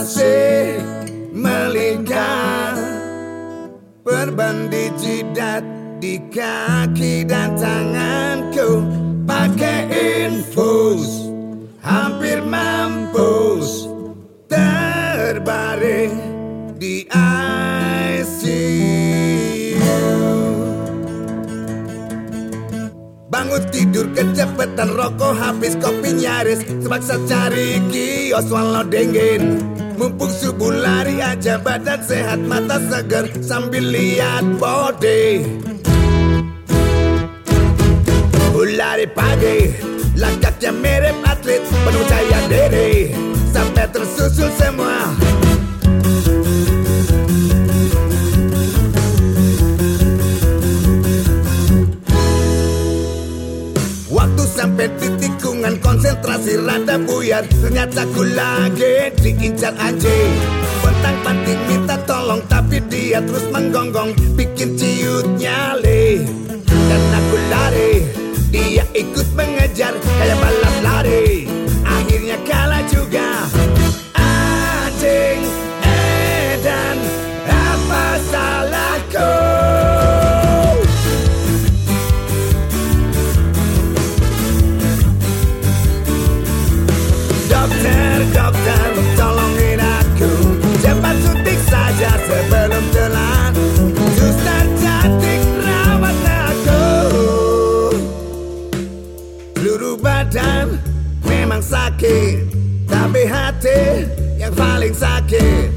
masih melingkar, perban di jidat, di kaki dan tanganku, pakai infus, hampir mampus, terbaring di ICU. Bangun tidur kecepatan, rokok habis, kopi nyaris, terpaksa cari kios walau dingin. Mumpung subuh lari aja, badan sehat, mata segar sambil lihat body. Lari pagi, langkahnya mirip atlet, penuh jaya diri, sampai tersusul semua. Waktu sampai di tikungan, konsentrasi rada buyar, ternyata ku lagi diincar anjing. Pontang-panting minta tolong, tapi dia terus menggonggong, bikin ciut nyali. Dan aku lari, dia ikut mengejar, kayak balap lari, akhirnya kalah juga. Anjing edan, apa salahku? Dokter, tolongin aku, cepat suntik saja sebelum telat. Suster cantik, rawat aku. Seluruh badan memang sakit, tapi hati yang paling sakit.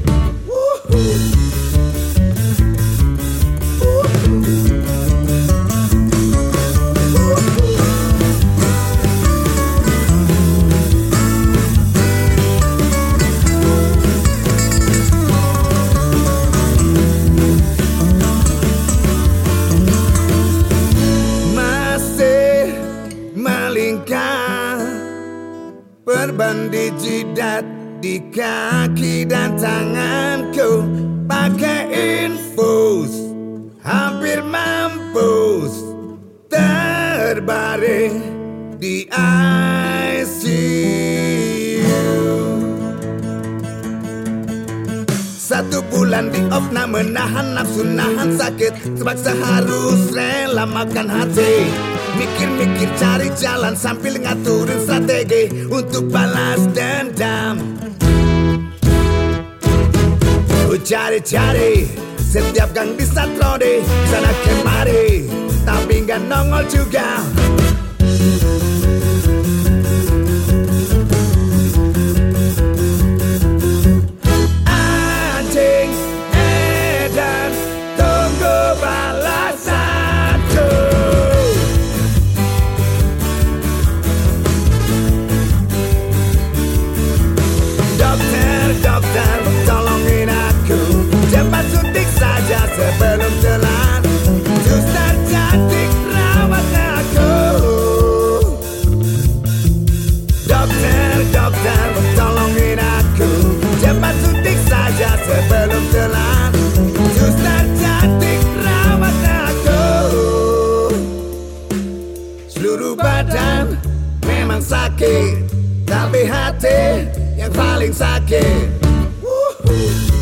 Perban di jidat, di kaki dan tanganku, pakai infus, hampir mampus, terbaring di ICU. 1 bulan di off, menahan nafsu, nahan sakit, terpaksa harus rela makan hati. Mikir-mikir cari jalan sambil ngaturin strategi untuk balas dendam. Ku cari-cari setiap gang di Satrode, sana kemari, tapi nggak nongol juga. Anjing edan, tunggu balasanku. Dokter, tolongin aku, cepat suntik saja sebelum telat. Suster cantik, rawat aku. Dokter, tolongin aku, cepat suntik saja sebelum telat. Suster cantik, rawat aku. Seluruh badan memang sakit, tapi hati yang paling sakit.